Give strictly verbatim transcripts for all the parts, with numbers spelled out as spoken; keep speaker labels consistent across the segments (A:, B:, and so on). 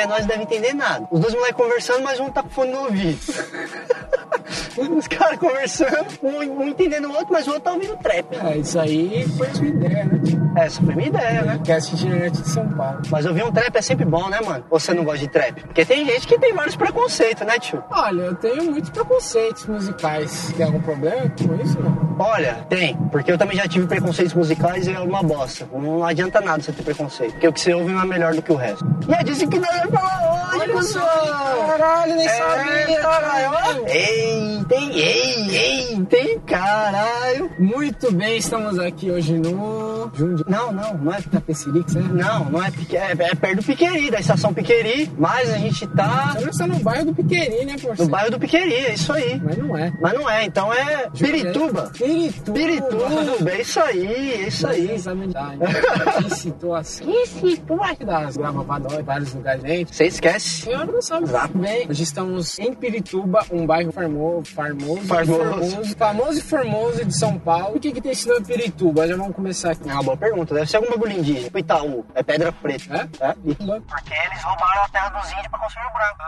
A: menores devem entender nada. Os dois moleques conversando, mas um tá com fone no ouvido. Os caras conversando, um, um entendendo o outro, mas o outro tá ouvindo trap.
B: É, isso aí foi a sua ideia, né?
A: Essa foi minha ideia, né?
B: Cast itinerante de São Paulo.
A: Mas ouvir um trap é sempre bom, né, mano? Ou você não gosta de trap? Porque tem gente que tem vários preconceitos, né, tio?
B: Olha, eu tenho muitos preconceitos musicais. Tem algum problema com isso, não?
A: Olha, tem. Porque eu também já tive preconceitos musicais e é uma bosta. Não adianta nada você ter preconceito. Porque o que você ouve não é melhor do que o resto. E é disso que nós vamos falar hoje, pessoal!
B: Caralho, nem
A: É,
B: sabia!
A: caralho! Ei, tem, ei, ei, tem, caralho!
B: Muito bem, estamos aqui hoje no... Jundiaí.
A: Não, não, não é...
B: Tapecerica, né?
A: Não, não é, Pique- é, é perto do Piqueri, da estação Piqueri, mas a gente tá
B: Você não está no bairro do Piqueri, né, por
A: no bairro do Piqueri, é isso aí.
B: Mas não é.
A: Mas não é, então é Pirituba.
B: Pirituba.
A: Pirituba, é isso aí, é isso aí.
B: Que situação. Que situação. Das gravadoras em vários lugares, gente.
A: Você esquece.
B: Eu não sabe.
A: Exato.
B: Bem, hoje estamos em Pirituba, um bairro farmo, farmoso,
A: Farmoso.
B: famoso, famoso e formoso de São Paulo. O que que tem esse nome Pirituba? Já vamos começar aqui.
A: É uma boa pergunta, deve ser algum bagulho indígena. Tipo Itaú, é pedra preta.
B: É?
A: É? E- Porque eles roubaram a terra dos índios pra construir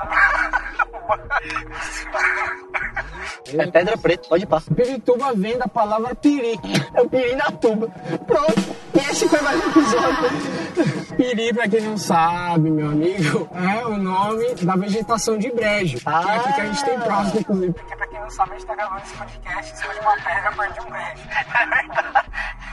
A: o branco. É pedra preta, pode ir pá.
B: Pirituba vem da palavra piri.
A: É o piri na tuba. Pronto, esse foi mais um episódio.
B: Piri, pra quem não sabe, meu amigo, é o nome da vegetação de brejo. Que é aqui que a gente tem próximo, inclusive. Porque pra quem não sabe, a gente tá gravando esse podcast em cima de uma pedra perto de um brejo. É verdade.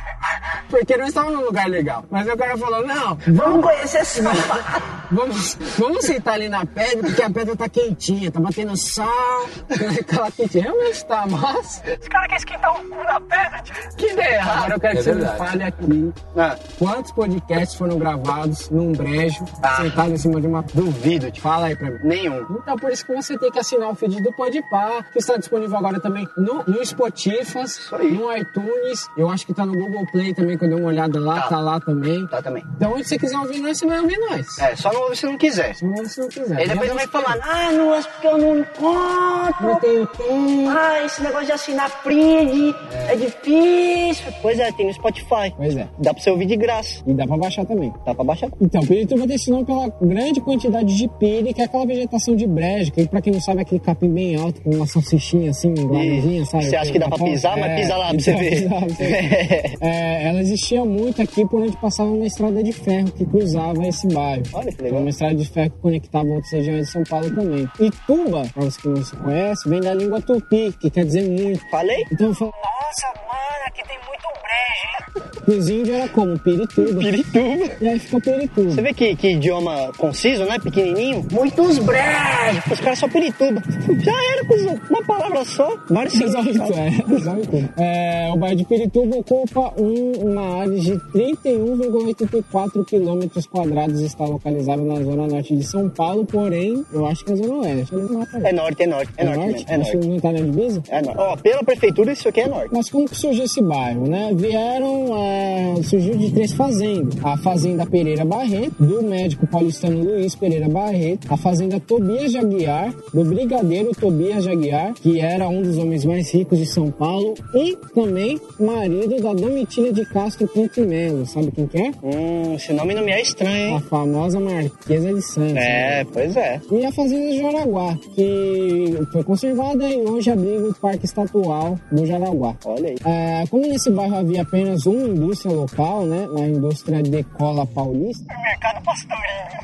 B: Porque não estava num lugar legal. Mas o cara falou, não,
A: Vamos conhecer São Paulo.
B: vamos, vamos sentar ali na pedra, porque a pedra tá quentinha, tá batendo sol, aquela quentinha. Realmente tá, mas...
A: Os caras querem esquentar o cu na pedra. Que ideia errada.
B: Agora eu quero que
C: É
B: você me
C: verdade.
B: fale aqui
A: Ah,
B: quantos podcasts foram gravados num brejo,
A: Ah.
B: sentado em cima de uma...
A: duvido, tipo,
B: Fala aí pra mim.
A: nenhum.
B: Então, por isso que você tem que assinar o feed do Podpah, que está disponível agora também no, no Spotify,
A: aí.
B: no iTunes, eu acho que tá no Google Play também, que eu dei uma olhada lá,
A: Tá.
B: tá lá também.
A: Tá também.
B: Então, onde você quiser ouvir nós, você vai ouvir nós.
A: É, só não ouve se não quiser.
B: Se não, se não quiser.
A: Aí depois
B: Já
A: vai
B: dá
A: falar,
B: pra-
A: ah, não, é porque eu não encontro.
B: Não tenho tempo.
A: Ah, esse negócio de assinar print é. difícil. Pois é, tem no Spotify.
B: Pois é.
A: Dá pra você ouvir de graça.
B: E dá pra baixar também.
A: Dá pra baixar.
B: Então, Pirituba tem esse nome pela grande quantidade de pire, que é aquela vegetação de brejo, que pra quem não sabe é aquele capim bem alto, com uma salsichinha assim, guardazinha, sabe?
A: Você acha que dá pra pisar? Mas pisa lá pra você ver.
B: Pisar, pra você ver. É, ela existia muito aqui por onde passava uma estrada de ferro que cruzava esse bairro.
A: Olha que
B: Então,
A: legal.
B: uma estrada de ferro que conectava outras regiões de São Paulo também. E tuba, pra você que não se conhece, vem da língua tupi, que quer dizer muito.
A: Falei?
B: Então eu falo,
A: Nossa, mano, aqui tem muito brejo, hein?
B: que os índios era como? Pirituba.
A: Pirituba.
B: E aí ficou Pirituba.
A: Você vê que, que idioma conciso, né? Pequenininho. Muitos brejos. Os caras só Pirituba. Já era, cuzão. Uma palavra só. Vários
B: Resolve tudo,
A: significados.
B: é, resolve tudo. É, o bairro de Pirituba ocupa um, uma área de trinta e um vírgula oitenta e quatro quilômetros quadrados e está localizado na zona norte de São Paulo, porém, eu acho que é zona oeste. Eu não sei.
A: É norte, é norte. É,
B: É
A: norte,
B: norte?
A: mesmo, é
B: Isso
A: norte.
B: não tá na divisa?
A: É norte. Ó, pela prefeitura, isso aqui é norte.
B: Mas como que surgiu esse bairro, né? Vieram, é, surgiu de três fazendas. A Fazenda Pereira Barreto, do médico paulistano Luiz Pereira Barreto, a Fazenda Tobias de Aguiar, do brigadeiro Tobias de Aguiar, que era um dos homens mais ricos de São Paulo, e também marido da Domitina de Castro Ponte Melo. Sabe quem que é?
A: Hum, esse nome não me é estranho,
B: A
A: hein?
B: famosa Marquesa de Santos.
A: É, pois é.
B: E a Fazenda Jaraguá, que foi conservada e hoje abriga o Parque Estatual do Jaraguá.
A: Olha aí.
B: É, como nesse bairro havia apenas uma indústria local, né, a indústria de cola paulista,
A: Mercado Pastorinho.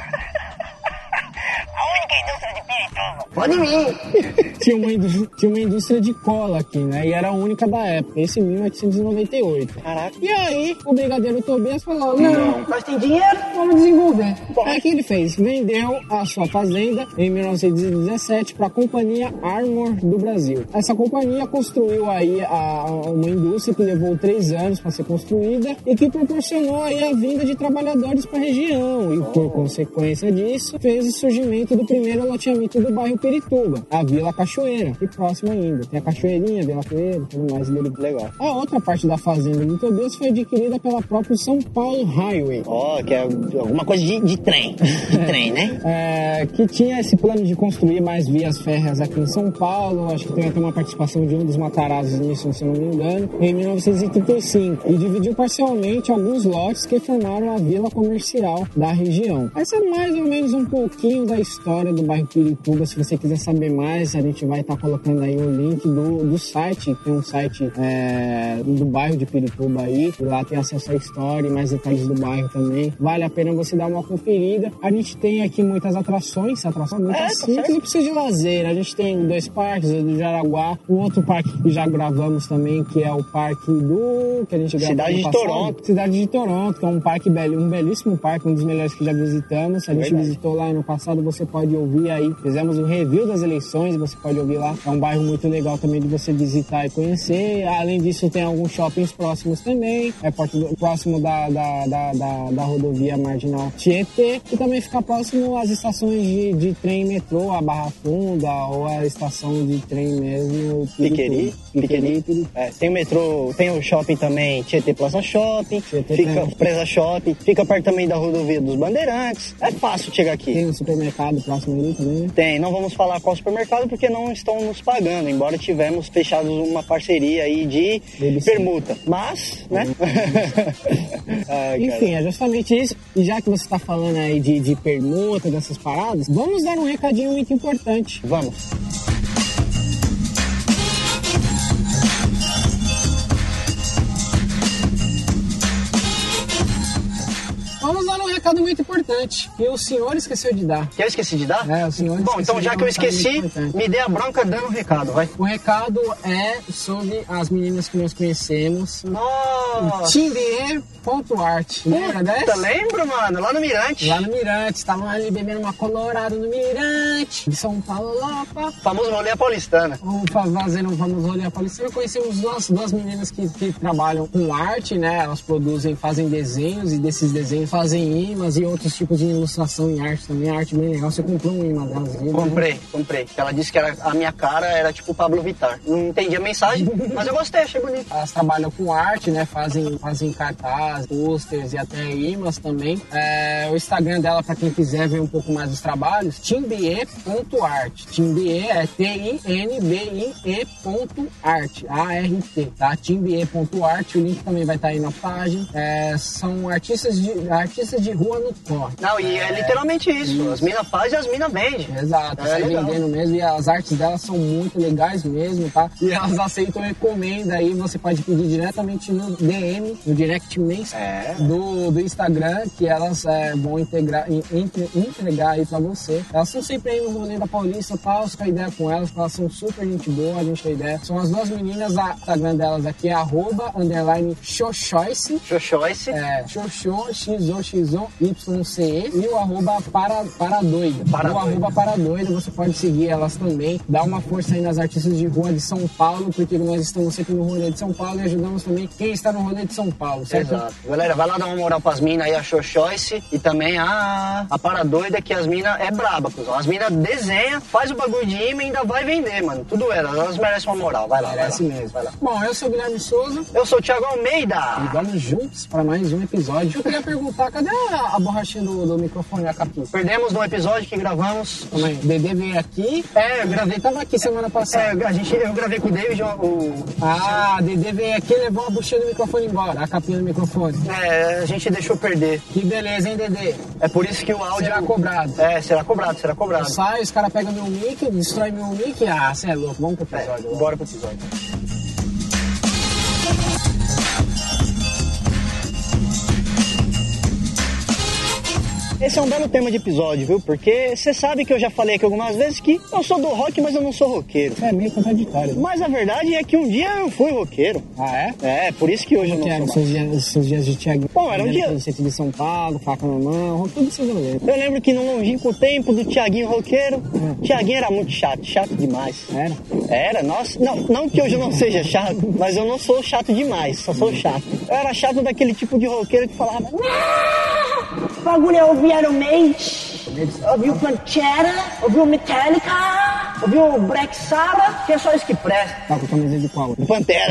A: A única indústria de Pirituba. Pode vir.
B: tinha uma, indú- tinha uma indústria de cola aqui, né, e era a única da época, esse em mil novecentos e noventa e oito.
A: Caraca.
B: E aí, o brigadeiro Tobias falou, não,
A: Nós tem dinheiro.
B: vamos desenvolver. Aí o que ele fez? Vendeu a sua fazenda em mil novecentos e dezessete para a Companhia Armor do Brasil. Essa companhia construiu aí a, uma indústria que levou três anos para ser construída e que proporcionou aí a vinda de trabalhadores para a região. E por consequência disso, fez o surgimento do primeiro loteamento do bairro Pirituba, a Vila Cachoeira, e próximo ainda. Tem a Cachoeirinha, a Vila Cachoeira, tudo mais dele.
A: Legal.
B: A outra parte da fazenda do Tobias foi adquirida pela própria São Paulo Highway.
A: Ó, oh, que é alguma coisa de, de trem. De trem, né?
B: É, que tinha esse plano de construir mais vias férreas aqui em São Paulo. Acho que tem até uma participação de um dos Matarazos nisso, se eu não me engano, em mil novecentos e trinta e cinco. E dividiu parcialmente alguns lotes que formaram a vila comercial da região. Essa é mais ou menos um pouquinho da história do bairro Pirituba. Se você quiser saber mais, a gente vai estar colocando aí o link do, do site. Tem um site é, do bairro de Pirituba aí. E lá tem acesso à história e mais detalhes do bairro também. Vale a pena você dar uma conferida. A gente tem aqui muitas atrações, atrações muito é, simples e precisa de lazer. A gente tem dois parques, o do Jaraguá, o outro parque que já gravamos também, que é o parque do... que a gente gravou
A: Cidade de
B: passado.
A: Toronto.
B: Cidade de Toronto, que é um parque belo, um belíssimo parque, um dos melhores que já visitamos. A gente
A: Verdade.
B: visitou lá no passado, você pode ouvir aí. Fizemos um review das eleições, você pode ouvir lá. É um bairro muito legal também de você visitar e conhecer. Além disso, tem alguns shoppings próximos também. É próximo da, da, da, da, da rodovia Marginal Tietê. E também fica próximo às estações de, de trem e metrô, a Barra Funda ou a estação de trem mesmo.
A: Piqueri. Piqueri. Piqueri. É, tem o metrô, tem o shopping também, Tietê Plaza Shopping. Tietê fica tem. Presa Shopping. Fica perto também da rodovia dos Bandeirantes. É fácil chegar aqui.
B: Tem um supermercado próximo ali também, né?
A: Tem. Não vamos falar qual supermercado porque não estão nos pagando, embora tivemos fechados uma parceria aí de Deve permuta. Ser. Mas, né?
B: Ai, enfim, é justamente isso. E já que você está falando aí de, de permuta, dessas paradas, vamos dar um recadinho muito importante.
A: Vamos.
B: Vamos dar um recado muito importante, que o senhor esqueceu de dar.
A: Que eu esqueci de dar?
B: É, o senhor
A: Bom, então já que eu esqueci, me dê a bronca dando um recado, vai.
B: O recado é sobre as meninas que nós conhecemos.
A: Nossa!
B: Timbier.art. Lembra dessa?
A: Lembro, mano. Lá no Mirante.
B: Lá no Mirante. Estavam ali bebendo uma colorada no Mirante. De São Paulo, Lapa.
A: Famoso rolê a paulistana.
B: Vamos fazendo um famoso rolê a paulistana. Conhecemos duas, duas meninas que, que trabalham com arte, né? Elas produzem, fazem desenhos e desses desenhos fazem imãs e outros tipos de ilustração em arte também. A arte bem legal. Você comprou um imã delas?
A: Comprei, né? comprei. Ela disse que era, a minha cara era tipo o Pablo Vittar. Não entendi a mensagem, mas eu gostei, achei bonito.
B: Elas trabalham com arte, né? Fazem, fazem cartaz, posters e até imãs também. É, o Instagram dela, pra quem quiser ver um pouco mais dos trabalhos, timbier.art. Timbier é T I N B I E.art. A R T, tá? timbier.art. O link também vai estar aí na página. É, são artistas de, artistas de rua no corre.
A: Não, e é, é literalmente isso. isso. As minas fazem e as minas vendem.
B: Exato, é, sai vendendo mesmo. E as artes delas são muito legais mesmo, tá? E elas aceitam encomenda aí. Você pode pedir diretamente no D M, no direct message é. do, do Instagram, que elas é, vão integrar, entre, entregar aí pra você. Elas estão sempre aí no rolê da Paulista, tá? Você tem ideia com elas, elas são super gente boa, a gente tem ideia. São as duas meninas, a Instagram delas aqui é arroba, underline, xoxoice.
A: Xoxoice.
B: É, xoxo, x o x o y c e e o arroba para, para doida. Para o arroba para doida, você pode seguir elas também. Dá uma força aí nas artistas de rua de São Paulo, porque nós estamos sempre no rolê de São Paulo e ajudamos também quem está no rolê de São Paulo, certo?
A: Exato. Galera, vai lá dar uma moral pras minas aí, a Xoxoice e também a, a Para Doida, que as minas é braba, cuzão. As minas desenham, faz o bagulho de imã e ainda vai vender, mano. Tudo elas, elas merecem uma moral. Vai lá,
B: Merece
A: vai lá.
B: mesmo. Vai lá. Bom, eu sou o Guilherme Souza.
A: Eu sou o Thiago Almeida.
B: E vamos juntos para mais um episódio. Eu queria perguntar, cadê a, a borrachinha do, do microfone, a capinha?
A: Perdemos no episódio que gravamos.
B: Calma aí, o Dedê veio aqui. É, eu gravei, tava aqui semana passada.
A: É, a gente, eu gravei com o David, o...
B: Ah, Dedê veio aqui e levou a buchinha do microfone embora, a capinha do microfone.
A: É, a gente deixou perder.
B: Que beleza, hein, Dedê?
A: É por isso que o áudio...
B: Será cobrado.
A: É, será cobrado, será cobrado.
B: Eu saio, os caras pegam meu mic, destrói meu mic. Ah, você é louco, vamos pro episódio.
A: É, bora pro episódio. Esse é um belo tema de episódio, viu? Porque você sabe que eu já falei aqui algumas vezes que eu sou do rock, mas eu não sou roqueiro.
B: É meio contraditório.
A: Mas a verdade é que um dia eu fui roqueiro.
B: Ah, é?
A: É, por isso que hoje
B: Como
A: eu não
B: que
A: sou
B: eram seus dias, os seus dias de Thiago?
A: Bom, era um dia...
B: No centro de São Paulo, faca na mão, tudo isso eu lembro.
A: Eu lembro que no longínquo tempo do Thiaguinho roqueiro,
B: hum.
A: Thiaguinho era muito chato, chato demais.
B: Era?
A: Era, nossa. Não, não que hoje eu não seja chato, mas eu não sou chato demais, só sou chato. Eu era chato daquele tipo de roqueiro que falava...
C: O bagulho é ouvir Iron Maiden.
A: Eles, ouviu Pantera, ouviu Metallica, ouviu Black Sabbath, que é só isso que presta.
B: Tá com camisa de qual?
A: Do Pantera.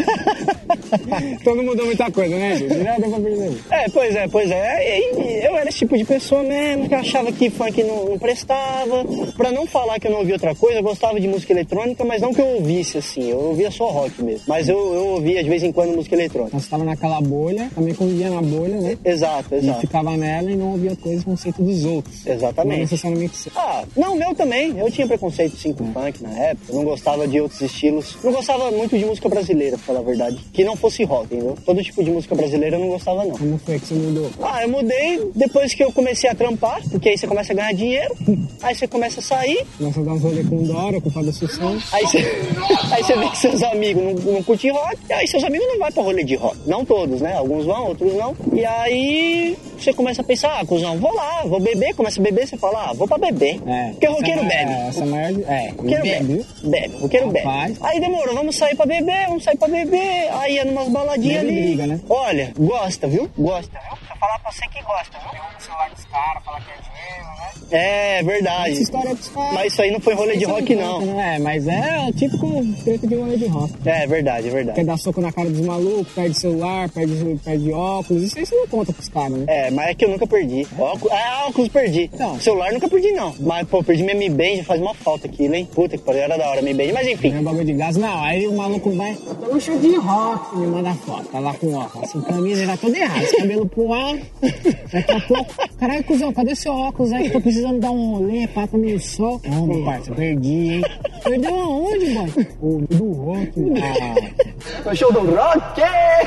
B: Então não mudou muita coisa, né, gente? Já deu pra perceber.
A: É, pois é, pois é. E eu era esse tipo de pessoa mesmo, que achava que funk não, não prestava. Pra não falar que eu não ouvia outra coisa, eu gostava de música eletrônica, mas não que eu ouvisse, assim. Eu ouvia só rock mesmo. Mas eu, eu ouvia, de vez em quando, música eletrônica.
B: Então você tava naquela bolha, também convivia na bolha, né?
A: Exato, exato.
B: E ficava nela e não ouvia coisa, conceito dos outros.
A: Exatamente.
B: Não necessariamente seu.
A: Ah, não, meu também. Eu tinha preconceito, sim, com funk na época. Eu não gostava de outros estilos. Não gostava muito de música brasileira, pra falar a verdade. Que não fosse rock, entendeu? Todo tipo de música brasileira eu não gostava, não.
B: Como foi que você mudou?
A: Ah, eu mudei depois que eu comecei a trampar, porque aí você começa a ganhar dinheiro, aí você começa a sair.
B: Começa a dar uns rolê com Dora, com o Fábio Assunção.
A: Aí você, aí você vê que seus amigos não, não curtem rock, e aí seus amigos não vão pra rolê de rock. Não todos, né? Alguns vão, outros não. E aí você começa a pensar, ah, cuzão, vou lá, vou beber, começa a beber, você fala, ah, vou pra beber.
B: É.
A: Porque o roqueiro
B: essa,
A: bebe.
B: Essa maior... É,
A: Roqueiro bebe. Bebe, o roqueiro bebe. Aí demorou, vamos sair pra beber, vamos sair pra beber. Aí ia numas baladinhas ali.
B: Briga, né?
A: Olha, gosta, viu? Gosta, viu? Vou falar pra você que gosta, viu?
B: Pegou o celular dos caras, falar que é dinheiro, né?
A: É, verdade.
B: Essa história é dos caras.
A: Mas isso aí não foi rolê de rock, não.
B: É, mas é o típico treta de rolê de rock.
A: É, verdade, é verdade.
B: Quer dar soco na cara dos malucos, perde celular, perde, perde óculos. Isso aí você não conta pros caras, né?
A: É, mas é que eu nunca perdi. Óculos, ah, óculos perdi.
B: Então.
A: Celular nunca perdi, não. Mas, pô, perdi minha Mi Band, já faz uma falta aquilo, hein? Puta que pariu, era da hora Mi Band. Mas enfim.
B: É um bagulho de gás. Não, aí o maluco vai, tô no show de rock, me manda foto, tá lá com óculos. Assim, camisa já toda errada, esse cabelo pro ar. Daqui a pouco, caralho, cuzão, cadê seu óculos aí? Tô precisando dar um rolê, pá, tá meio sol. Não, meu parça, perdi, hein? Perdeu aonde, boy? O do rock. Ah.
A: O show do rock!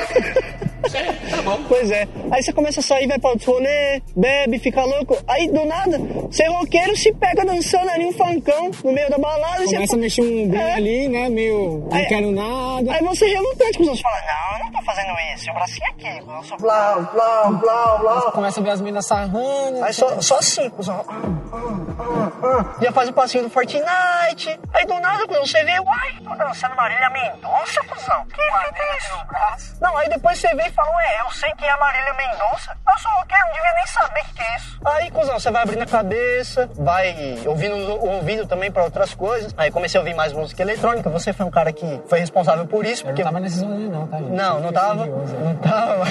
A: Tá bom. Pois é. Aí você começa a sair, vai pra outros rolê, bebe, fica louco. Aí do nada, você roqueiro se pega dançando ali um funkão no meio da balada.
B: Começa
A: você...
B: a mexer um bem é. ali, né? Meio, não
A: aí,
B: quero nada.
A: Aí você relutante, cuzão. Você fala, não, eu não tô fazendo isso. O bracinho aqui, eu sou blá, blá, blá, blá.
B: Você começa a ver as meninas sarrando.
A: Aí só, só assim, cuzão. Ah, ah, ah. Já faz o passinho do Fortnite. Aí do nada, cuzão, você vê, uai, tô dançando Marília Mendonça, cuzão. Que fita é isso? Não, aí depois você vê e fala, ué, eu sei quem é a Marília Mendonça. Eu sou roqueiro, não devia nem saber o que, que é isso. Aí, cuzão, você vai abrindo a cabeça, vai ouvindo o ouvido também pra outras coisas. Aí comecei a ouvir mais música eletrônica. Você foi um cara que foi responsável por isso.
B: Eu
A: porque...
B: não tava nesses rolês não, tá, gente?
A: Não, não tava. Não tava.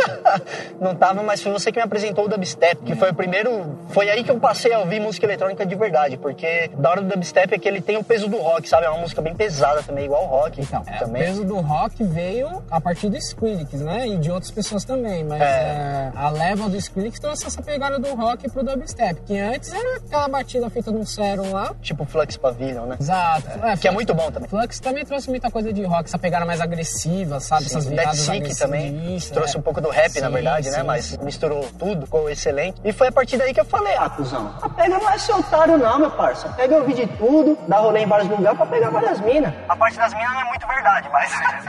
A: Não tava, mas foi você que me apresentou o dubstep, que foi o primeiro... Foi aí que eu passei a ouvir música eletrônica de verdade, porque da hora do dubstep é que ele tem o peso do rock, sabe? É uma música bem pesada também, igual o rock.
B: Então, é,
A: também.
B: O peso do rock veio a partir do Skrillex, né? E de outras pessoas também, mas é. É, a leva do Skrillex trouxe essa pegada do rock pro dubstep, que antes era aquela batida feita num serum lá.
A: Tipo Flux Pavilion, né?
B: Exato.
A: É,
B: é,
A: que é muito bom também.
B: Flux também trouxe muita coisa de rock, essa pegada mais agressiva, sabe?
A: Sim,
B: essas viradas
A: agressivas também.
B: Isso,
A: trouxe
B: é.
A: um pouco do rap,
B: sim,
A: na verdade,
B: sim,
A: né? Mas
B: sim.
A: misturou tudo, ficou excelente. E foi a partir daí que eu falei, ah, cuzão, a pega não é ser otário não, meu parça. Pega ouvir de tudo, dá rolê em vários lugares pra pegar várias minas. A parte das minas não é muito verdade, mas...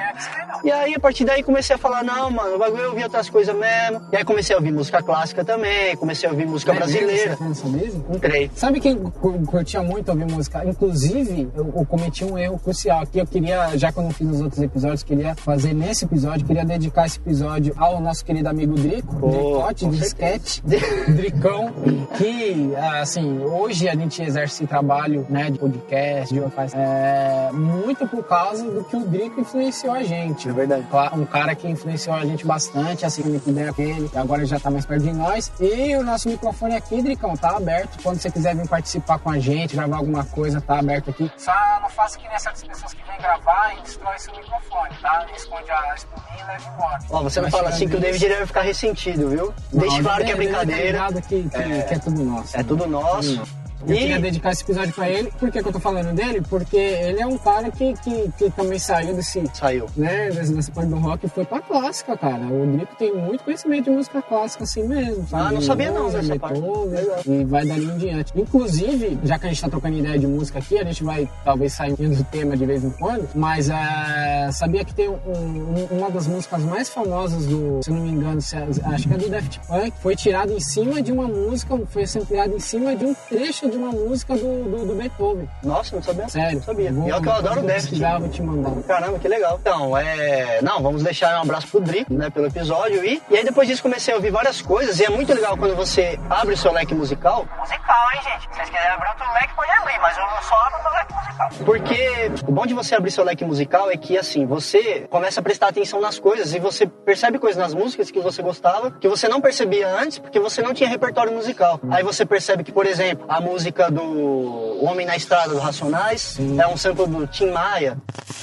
A: E aí, a partir daí, comecei a falar, não, mano, o bagulho eu ouvir outras coisas mesmo. E aí comecei a ouvir música clássica também, comecei a ouvir música
B: é
A: brasileira.
B: Mesmo, mesmo?
A: Entrei.
B: Sabe quem curtia muito ouvir música? Inclusive, eu, eu cometi um erro crucial aqui. Eu queria, já que eu não fiz nos outros episódios, queria fazer nesse episódio, queria dedicar esse episódio ao nosso querido amigo Drico, oh, Dricote, de sketch, Dricão, que, assim, hoje a gente exerce esse trabalho, né, de podcast, de faz, é, muito por causa do que o Drico influenciou a gente.
A: É verdade.
B: Um cara que influenciou a gente bastante, assim, que ideia com ele, e agora ele já tá mais perto de nós. E o nosso microfone aqui, Dricão, tá aberto. Quando você quiser vir participar com a gente, gravar alguma coisa, tá aberto aqui. Só não faça que nem essas pessoas que vêm gravar e destrói seu microfone, tá? Esconde a espuminha e leva embora.
A: Ó, você não fala assim que o David vai ficar ressentido, viu?
B: Não,
A: deixa claro que é brincadeira.
B: Que, que, é, que é tudo nosso.
A: É
B: né?
A: tudo nosso.
B: Sim. Eu e... queria dedicar esse episódio pra ele. Por que, que eu tô falando dele? Porque ele é um cara que, que, que também saiu desse...
A: Saiu.
B: Né, dessa parte do rock e foi pra clássica, cara. O Drico tem muito conhecimento de música clássica assim mesmo, sabe?
A: Ah, não sabia não dessa
B: Beethoven,
A: parte.
B: E vai dali em diante. Inclusive, já que a gente tá trocando ideia de música aqui, a gente vai talvez sair do tema de vez em quando, mas é, sabia que tem um, um, uma das músicas mais famosas do, se eu não me engano, acho que é do Daft Punk, foi tirada em cima de uma música, foi sampleada em cima de um trecho trecho de uma música do, do, do Beethoven.
A: Nossa, não sabia.
B: Sério.
A: Não sabia.
B: Vou,
A: e é o que eu adoro o Deft.
B: Já vou te mandar.
A: Caramba, que legal. Então, é... Não, vamos deixar um abraço pro Dri, né, pelo episódio. E, e aí depois disso comecei a ouvir várias coisas. E é muito legal quando você abre o seu leque musical. Musical, hein, gente? Se vocês quiserem abrir outro leque, pode abrir. Mas eu só abro o leque musical. Porque o bom de você abrir seu leque musical é que, assim, você começa a prestar atenção nas coisas. E você percebe coisas nas músicas que você gostava, que você não percebia antes, porque você não tinha repertório musical. Aí você percebe que, por exemplo, a música do O Homem na Estrada, do Racionais, sim, é um sample do Tim Maia.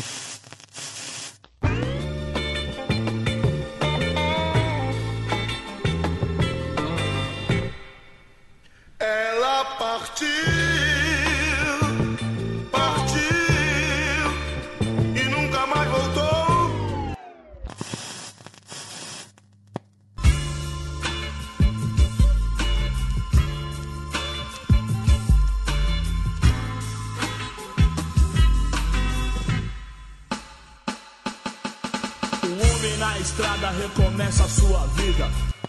C: Ela partiu, partiu e nunca mais voltou.
D: O homem na estrada recomeça a sua vida.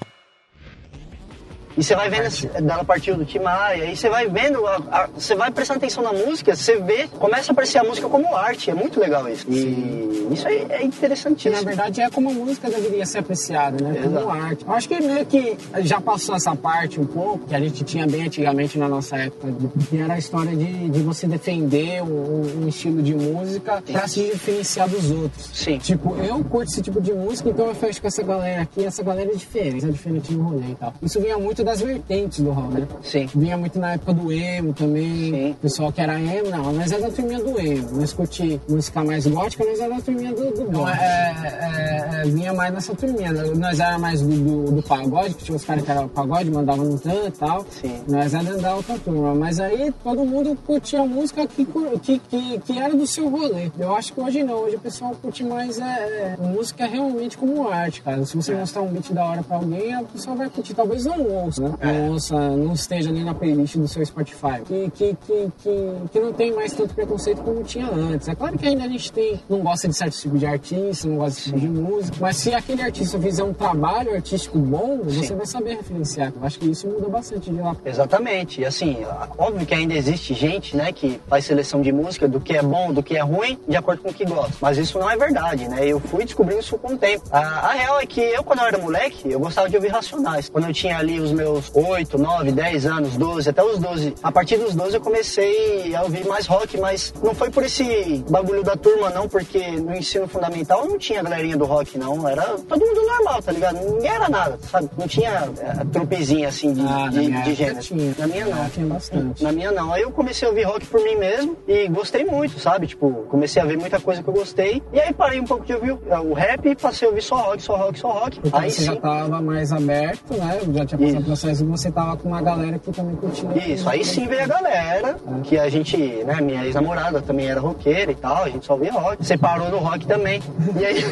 A: E você vai vendo, dela partiu do Tim Maia, e você vai vendo, a, a, você vai prestando atenção na música, você vê, começa a apreciar a música como arte, é muito legal isso. E isso aí é interessantíssimo.
B: Que, na verdade, é como a música deveria ser apreciada, né?
A: Exato.
B: Como arte. Eu acho que meio que já passou essa parte um pouco, que a gente tinha bem antigamente na nossa época, que era a história de, de você defender um, um estilo de música pra se diferenciar dos outros.
A: Sim.
B: Tipo, eu curto esse tipo de música, então eu fecho com essa galera aqui, essa galera é diferente, é diferente no rolê e tal. Isso vinha muito das vertentes do rock, né?
A: Sim.
B: Vinha muito na época do emo também.
A: Sim.
B: O pessoal que era emo, não, mas era da turminha do emo. Nós curti música mais gótica, mas era da turminha do, do gótico. É, é, é, vinha mais nessa turminha. Nós era mais do, do, do pagode, que tinha os caras que eram pagode, mandavam no tanto e tal.
A: Sim.
B: Nós era da outra turma. Mas aí todo mundo curtia música que, que, que, que era do seu rolê. Eu acho que hoje não. Hoje o pessoal curte mais é, é, música realmente como arte, cara. Se você mostrar um beat da hora pra alguém, a pessoa vai curtir. Talvez não ouça, né? É. Não ouça, não esteja nem na playlist do seu Spotify. Que, que, que, que, que não tem mais tanto preconceito como tinha antes. É claro que ainda a gente tem, não gosta de certo tipo de artista, não gosta de tipo de música, mas se aquele artista fizer um trabalho artístico bom, Sim. você vai saber referenciar. Eu acho que isso muda bastante de lá.
A: Exatamente. E assim, óbvio que ainda existe gente, né, que faz seleção de música do que é bom, do que é ruim, de acordo com o que gosta. Mas isso não é verdade, né? Eu fui descobrindo isso com o tempo. A, a real é que eu, quando eu era moleque, eu gostava de ouvir Racionais. Quando eu tinha ali os meus oito, nove, dez anos, doze, até os doze. A partir dos doze eu comecei a ouvir mais rock, mas não foi por esse bagulho da turma, não, porque no ensino fundamental não tinha galerinha do rock, não. Era todo mundo normal, tá ligado? Ninguém era nada, sabe? Não tinha é, trupezinha, assim, de,
B: ah,
A: de,
B: na
A: de gênero.
B: Tinha.
A: Na minha, não.
B: Ah, tinha bastante.
A: Na minha, não. Aí eu comecei a ouvir rock por mim mesmo e gostei muito, sabe? Tipo, comecei a ver muita coisa que eu gostei. E aí parei um pouco de ouvir o rap e passei a ouvir só rock, só rock, só rock.
B: Porque
A: aí
B: você
A: sim.
B: já tava mais aberto, né? Já tinha passado o processo e você tava com uma galera que também curtia.
A: Isso, aí sim veio a galera, é. que a gente, né, minha ex-namorada também era roqueira e tal, a gente só ouvia rock. Separou do rock também. E aí...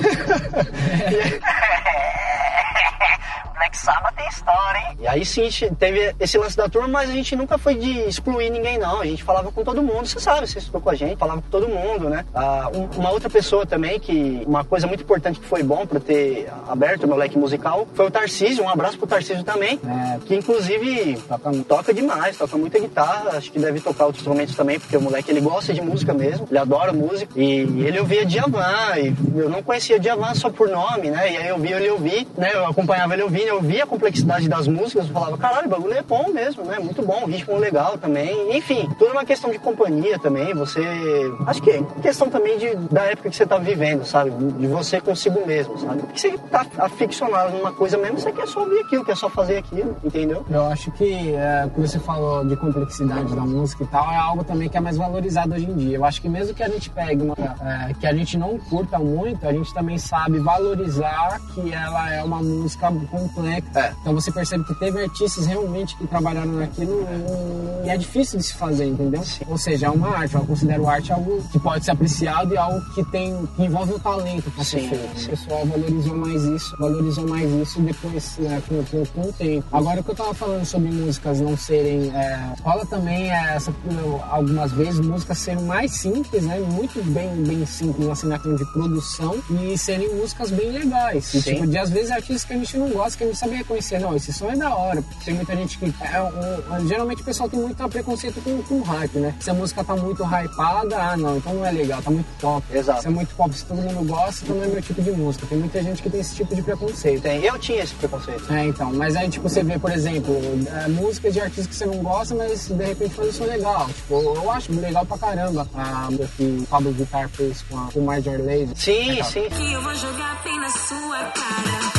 A: e aí... Black Sabbath tem história, hein? E aí sim, teve esse lance da turma, mas a gente nunca foi de excluir ninguém, não. A gente falava com todo mundo, você sabe, você estudou com a gente, falava com todo mundo, né? Ah, um, uma outra pessoa também, que uma coisa muito importante que foi bom pra ter aberto o meu leque musical, foi o Tarcísio, um abraço pro Tarcísio também, é. que inclusive toca, toca demais, toca muita guitarra, acho que deve tocar outros instrumentos também, porque o moleque, ele gosta de música mesmo, ele adora música, e ele ouvia Djavan, e eu não conhecia Djavan só por nome, né? E aí eu via ele ouvir, né? Eu acompanhava ele ouvindo, eu via a complexidade das músicas, eu falava, caralho, o bagulho é bom mesmo, né? Muito bom, ritmo legal também. Enfim, tudo uma questão de companhia também, você... Acho que é questão também de, da época que você tá vivendo, sabe? De você consigo mesmo, sabe? Porque você tá aficionado numa coisa mesmo, você quer só ouvir aquilo, quer só fazer aquilo, entendeu?
B: Eu acho que é, o que você falou de complexidade da música e tal, é algo também que é mais valorizado hoje em dia. Eu acho que mesmo que a gente pegue uma... É, que a gente não curta muito, a gente também sabe valorizar que ela é uma música complexa.
A: É.
B: Então você percebe que teve artistas realmente que trabalharam naquilo e é difícil de se fazer, entendeu? Sim. Ou seja, é uma arte. Eu considero arte algo que pode ser apreciado e algo que tem que envolve o talento para ser feito. O pessoal valorizou mais isso, valorizou mais isso depois, né, com, com, com o tempo. Agora, o que eu tava falando sobre músicas não serem... É, rola também essa, algumas vezes músicas serem mais simples, né? Muito bem, bem simples, assim, na questão de produção e serem músicas bem legais. E, tipo, de às vezes artistas que a gente não gosta, que a gente saber reconhecer, não, esse som é da hora, porque tem muita gente que... É, um, geralmente o pessoal tem muito preconceito com, com hype, né? Se a música tá muito hypada, ah, não, então não é legal, tá muito pop.
A: Exato.
B: Se é muito pop, se todo mundo gosta, então não é meu tipo de música. Tem muita gente que tem esse tipo de preconceito.
A: Tem, eu tinha esse preconceito.
B: É, então, mas aí, tipo, você vê, por exemplo, é, músicas de artistas que você não gosta, mas de repente faz um som legal. Tipo, eu acho legal pra caramba a música que o Pablo Vittar fez com, a, com o Major Lazer.
A: Sim,
B: é,
A: sim.
E: Que eu vou jogar bem na sua cara.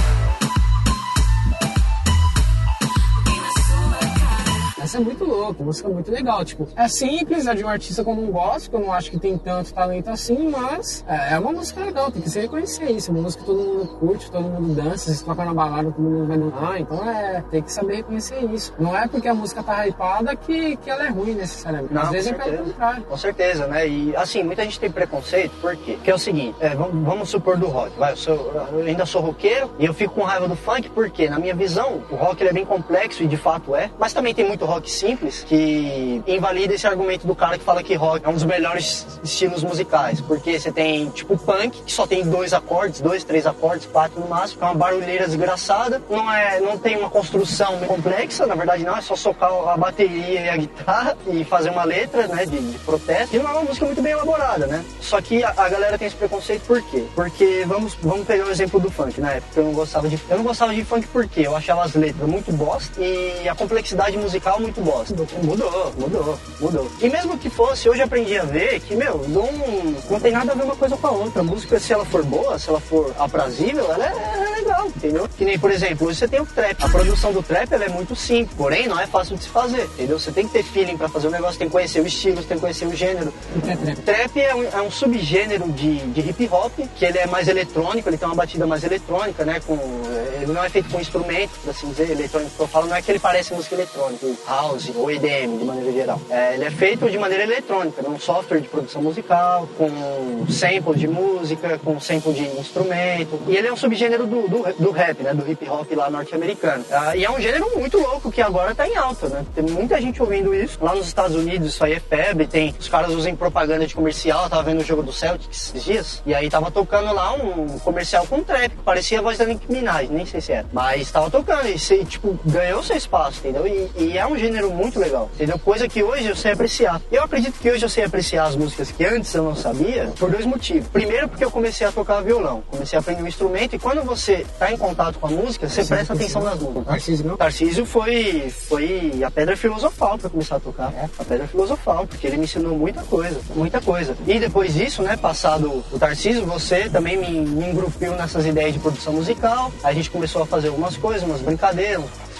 B: Essa é muito louca, música muito legal, tipo, é simples, é de um artista que eu não gosto, que eu não acho que tem tanto talento assim, mas é, é uma música legal, tem que se reconhecer isso, é uma música que todo mundo curte, todo mundo dança, se toca na balada, todo mundo vai dançar, então é, tem que saber reconhecer isso. Não é porque a música tá hypada que, que ela é ruim necessariamente,
A: não,
B: às vezes é
A: certeza.
B: pelo contrário.
A: Com certeza, né, e assim, muita gente tem preconceito, por quê? Porque é o seguinte, é, vamos, vamos supor do rock, vai, eu, sou, eu ainda sou roqueiro e eu fico com raiva do funk, porque na minha visão, o rock ele é bem complexo e de fato é, mas também tem muito rock simples, que invalida esse argumento do cara que fala que rock é um dos melhores estilos musicais, porque você tem tipo punk, que só tem dois acordes, dois, três acordes, quatro no máximo, que é uma barulheira desgraçada, não, é, não tem uma construção complexa, na verdade não, é só socar a bateria e a guitarra e fazer uma letra, né, de, de protesto, e não é uma música muito bem elaborada, né? Só que a, a galera tem esse preconceito por quê? Porque, vamos, vamos pegar o exemplo do funk, na época eu não gostava de, eu não gostava de funk porque eu achava as letras muito bosta e a complexidade musical muito bosta. Mudou, mudou, mudou. E mesmo que fosse, hoje aprendi a ver que, meu, não, não tem nada a ver uma coisa com a outra. A música, se ela for boa, se ela for aprazível, ela é, é legal, entendeu? Que nem, por exemplo, hoje você tem o trap. A produção do trap, ela é muito simples, porém não é fácil de se fazer, entendeu? Você tem que ter feeling pra fazer o negócio, tem que conhecer o estilo, você tem que conhecer o gênero.
B: O que é trap?
A: Trap é um, é um subgênero de, de hip hop, que ele é mais eletrônico, ele tem uma batida mais eletrônica, né? Com, ele não é feito com instrumento, por assim dizer, eletrônico que eu falo, não é que ele parece música eletrônica, house ou E D M, de maneira geral. É, ele é feito de maneira eletrônica, num software de produção musical, com samples de música, com sample de instrumento. E ele é um subgênero do, do, do rap, né? Do hip hop lá norte-americano. Ah, e é um gênero muito louco, que agora tá em alta, né? Tem muita gente ouvindo isso. Lá nos Estados Unidos isso aí é febre, tem, os caras usam propaganda de comercial, eu tava vendo o jogo do Celtics esses dias, e aí tava tocando lá um comercial com trap, que parecia a voz da Nicki Minaj, nem sei se era. Mas tava tocando, e você, tipo, ganhou seu espaço, entendeu? E, e é um gênero muito legal, entendeu? Coisa que hoje eu sei apreciar. Eu acredito que hoje eu sei apreciar as músicas que antes eu não sabia, por dois motivos. Primeiro, porque eu comecei a tocar violão, comecei a aprender um instrumento, e quando você tá em contato com a música, você
B: Tarcísio
A: presta atenção nas músicas.
B: Tarcísio não?
A: Tarcísio foi, foi a pedra filosofal pra começar a tocar. É, a pedra filosofal, porque ele me ensinou muita coisa, muita coisa. E depois disso, né, passado o Tarcísio, você também me, me engrupiu nessas ideias de produção musical. A gente começou a fazer algumas coisas, umas brincadeiras, uns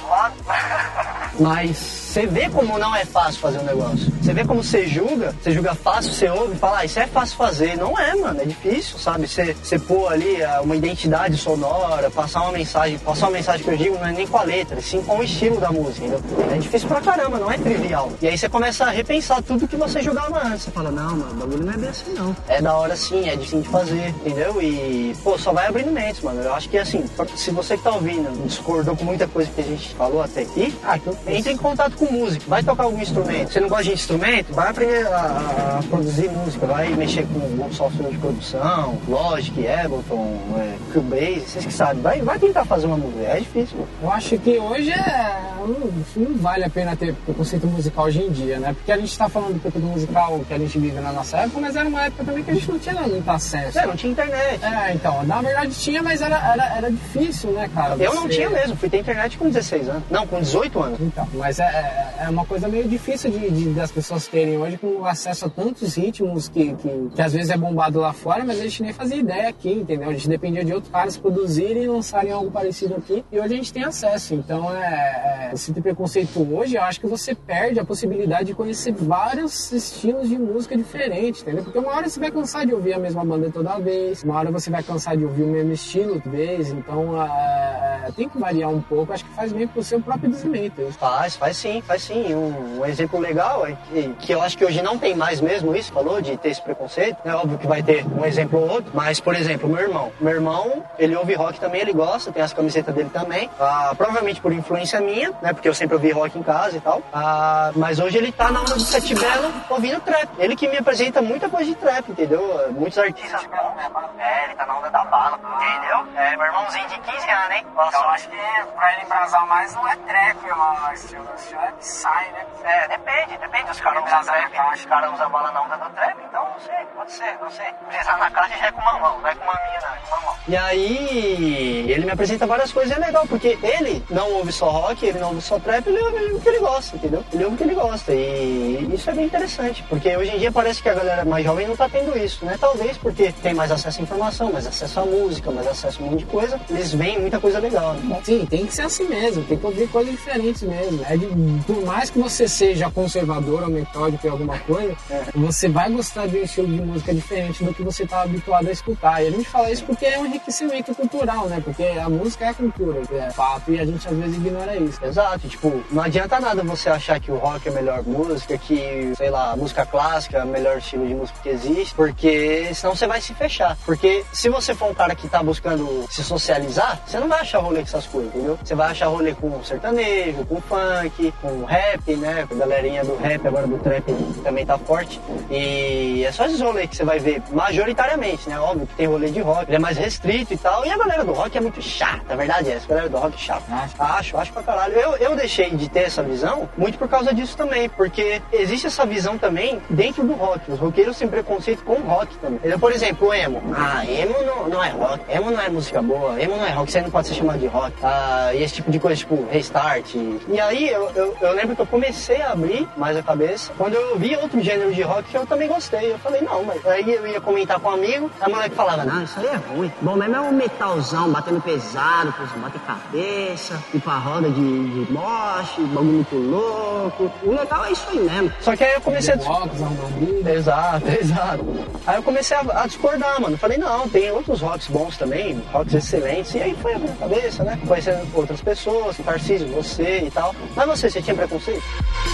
A: mas você vê como não é fácil fazer um negócio. Você vê como você julga, você julga fácil, você ouve e fala, ah, isso é fácil fazer. Não é, mano, é difícil, sabe? Você, você pôr ali uma identidade sonora, passar uma mensagem, passar uma mensagem que eu digo, não é nem com a letra, sim com o estilo da música, entendeu? É difícil pra caramba, não é trivial. E aí você começa a repensar tudo que você julgava antes. Você fala, não, mano, o bagulho não é bem assim, não. É da hora sim, é difícil de fazer, entendeu? E, pô, só vai abrindo mentes, mano. Eu acho que, assim, se você que tá ouvindo discordou com muita coisa que a gente falou até aqui, ah, entra em contato com música, vai tocar algum instrumento. Você não gosta de instrumento? Vai aprender a, a produzir música, vai mexer com algum software de produção, Logic, Ableton, é, Cubase, vocês que sabem. Vai, vai tentar fazer uma música, é difícil. Mano.
B: Eu acho que hoje é... não, não vale a pena ter preconceito musical hoje em dia, né? Porque a gente tá falando do preconceito musical que a gente vive na nossa época, mas era uma época também que a gente não tinha muito acesso.
A: É, não tinha internet.
B: É, então, na verdade tinha, mas era, era, era difícil, né, cara?
A: Eu
B: Você...
A: não tinha mesmo, fui ter internet com dezesseis anos. Não, com dezoito anos.
B: Então, mas é, é uma coisa meio difícil de, de, das pessoas terem hoje, com acesso a tantos ritmos que, que, que às vezes é bombado lá fora, mas a gente nem fazia ideia aqui, entendeu? A gente dependia de outros caras produzirem e lançarem algo parecido aqui, e hoje a gente tem acesso. Então, é, é, esse tipo de preconceito hoje, eu acho que você perde a possibilidade de conhecer vários estilos de música diferentes, entendeu? Porque uma hora você vai cansar de ouvir a mesma banda toda vez, uma hora você vai cansar de ouvir o mesmo estilo toda vez, então é, é, tem que variar um pouco, acho que faz bem pro seu próprio desenvolvimento.
A: Faz, faz sim, faz sim. Um, um exemplo legal é e que eu acho que hoje não tem mais mesmo isso, falou, de ter esse preconceito, é óbvio que vai ter um exemplo ou outro, mas, por exemplo, meu irmão. Meu irmão, ele ouve rock também, ele gosta, tem as camisetas dele também, ah, provavelmente por influência minha, né, porque eu sempre ouvi rock em casa e tal, ah, mas hoje ele tá na onda do Sete Belo ouvindo trap. Ele que me apresenta muita coisa de trap, entendeu? Muitos artistas bons, né, mano? É, ele tá na onda da bala, entendeu? É, meu irmãozinho de quinze anos, hein? Nossa,
F: eu acho que pra ele embrasar mais não é trap, mano, o estilo, o estilo é Psy, né?
A: É, depende, depende. Os caras usam trap, os caras usam bala na onda do trap, então não sei, pode ser, não sei. Brisar na caixa já é com mamão, não é com maminha não, é com mamão. E aí, ele me apresenta várias coisas e é legal, porque ele não ouve só rock, ele não ouve só trap, ele ouve o que ele gosta, entendeu? Ele ouve o que ele gosta e isso é bem interessante, porque hoje em dia parece que a galera mais jovem não tá tendo isso, né? Talvez porque tem mais acesso à informação, mais acesso à música, mais acesso a um monte de coisa, eles veem muita coisa legal, né?
B: Sim, tem que ser assim mesmo, tem que ouvir coisas diferentes mesmo. É de, por mais que você seja conservador ou metódico em alguma coisa, é. você vai gostar de um estilo de música diferente do que você tá habituado a escutar. E a gente fala isso porque é um enriquecimento cultural, né? Porque a música é cultura, é fato, e a gente às vezes ignora isso.
A: Exato, tipo, não adianta nada você achar que o rock é a melhor música, que, sei lá, a música clássica é o melhor estilo de música que existe, porque senão você vai se fechar. Porque se você for um cara que tá buscando se socializar, você não vai achar rolê com essas coisas, entendeu? Você vai achar rolê com sertanejo, com funk, com rap, né? A galerinha do rap, agora do trap também tá forte. E é só esses rolês que você vai ver majoritariamente, né? Óbvio que tem rolê de rock, ele é mais restrito e tal. E a galera do rock é muito chata, a verdade é essa. A galera do rock é chata. Acho, acho, acho pra caralho. Eu, eu deixei de ter essa visão muito por causa disso também, porque existe essa visão também dentro do rock. Os roqueiros têm preconceito com o rock também. Então, por exemplo, o emo. Ah, emo não, não é rock. Emo não é música boa. Emo não é rock. Isso aí não pode ser chamado de rock. Ah, e esse tipo de coisa, tipo, restart. E aí, eu, eu, eu lembro que eu comecei a abrir mais a cabeça quando eu vi outro gênero de rock que eu também gostei. Eu falei, não, mas... Aí eu ia comentar com um amigo, a moleque falava, não, isso aí é ruim. Bom mesmo é um metalzão, batendo pesado, bater cabeça, ir pra roda de, de moche, bagulho muito louco. O legal é isso aí mesmo. Só que aí eu comecei a...
B: Rocks,
A: exato, exato. Aí eu comecei a, a discordar, mano. Falei, não, tem outros rocks bons também, rocks excelentes. E aí foi abrindo a cabeça, né? Conhecendo outras pessoas, Tarcísio, você e tal. Mas você, você tinha preconceito?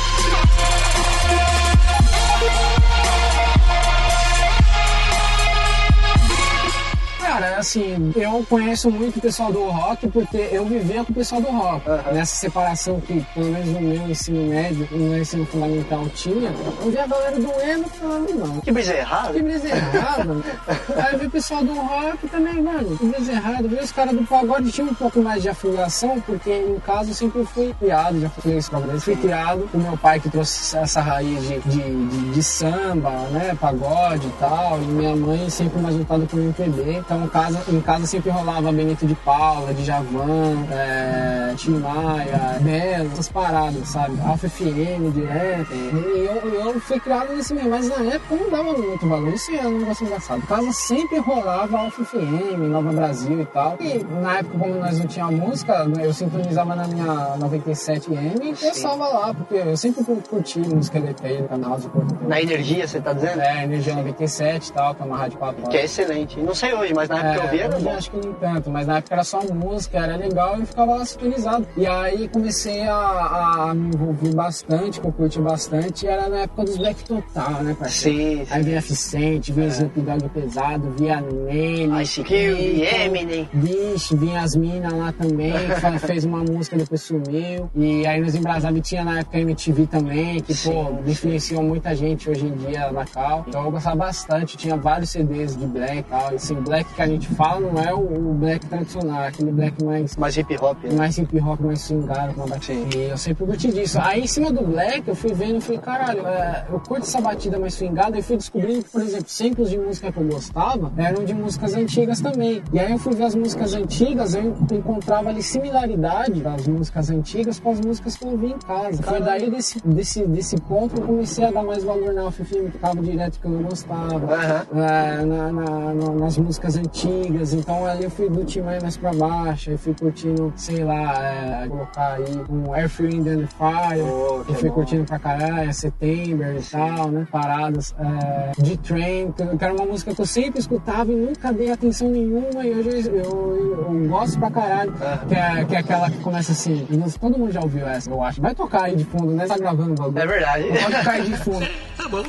B: Cara, assim, eu conheço muito o pessoal do rock porque eu vivia com o pessoal do rock. Uhum. Nessa separação que, pelo menos no meu ensino médio e no ensino fundamental tinha, eu vi a galera do emo falando, não.
A: Que brisa errada.
B: Que brisa errada. Aí eu vi o pessoal do rock também, mano, que brisa errada. Eu vi os caras do pagode tinham um pouco mais de afiliação, porque em casa eu sempre fui criado, já fui isso, fui criado com meu pai que trouxe essa raiz de, de, de, de samba, né, pagode e tal, e minha mãe sempre mais voltada pro M P B, então Em casa, em casa sempre rolava Benito de Paula, Djavan, é, Tim Maia, Belo, essas paradas, sabe? Alfa F M direto. E eu, eu fui criado nesse meio, mas na época não dava muito valor. Isso é um negócio engraçado. Em casa sempre rolava Alfa F M, Nova Brasil e tal. E na época, como nós não tínhamos música, eu sintonizava na minha noventa e sete M e eu salva lá, porque eu sempre curti música L P, canal de Porto.
A: Na Energia, você tá dizendo?
B: É, Energia noventa e sete e tal, que é uma rádio quatro horas.
A: Que é excelente. Não sei hoje, mas na época
B: é,
A: que eu vi era bom.
B: Acho que não tanto, mas na época era só música, era legal e eu ficava lá sintonizado. E aí comecei a, a, a me envolver bastante, que eu curti bastante, e era na época dos Black Total, né, parceiro?
A: Sim, sim.
B: Aí vinha Vicente, vinha é. Snoop Dogg pesado, vinha Nele,
A: Ice Cube, Eminem.
B: Vixe, vinha as minas lá também, que fez uma música, depois sumiu. E aí nos Embrasados tinha na época M T V também, que, sim, pô, influenciou muita gente hoje em dia na cal. Então eu gostava bastante, tinha vários C Ds de Black e tal. E assim, Black que a gente fala não é o, o Black tradicional, aquele Black mais...
A: Mais hip hop. Né?
B: Mais hip hop, mais swingado, com a batida. E eu sempre curti disso. Aí em cima do Black eu fui vendo e falei, caralho, é, eu curto essa batida mais swingada e fui descobrindo que, por exemplo, samples de música que eu gostava eram de músicas antigas também. E aí eu fui ver as músicas antigas, eu encontrava ali similaridade das músicas antigas com as músicas que eu vi em casa. Foi daí desse, desse, desse ponto que eu comecei a dar mais valor na Alfa F M, que tocava direto que eu não gostava. Uhum. É, na, na, na, nas músicas antigas, antigas, então ali eu fui do Tim Maia mais pra baixo, aí fui curtindo, sei lá, é, colocar aí um Air, Wind and Fire,
A: Oh,
B: eu fui
A: bom.
B: curtindo pra caralho, September e tal, né, paradas, é, D-Train, que era uma música que eu sempre escutava e nunca dei atenção nenhuma, e hoje eu, eu, eu gosto pra caralho, que é, que é aquela que começa assim, todo mundo já ouviu essa, eu acho, vai tocar aí de fundo, né, tá gravando o bagulho.
A: É verdade.
B: Pode tocar aí de fundo.
D: Tá bom.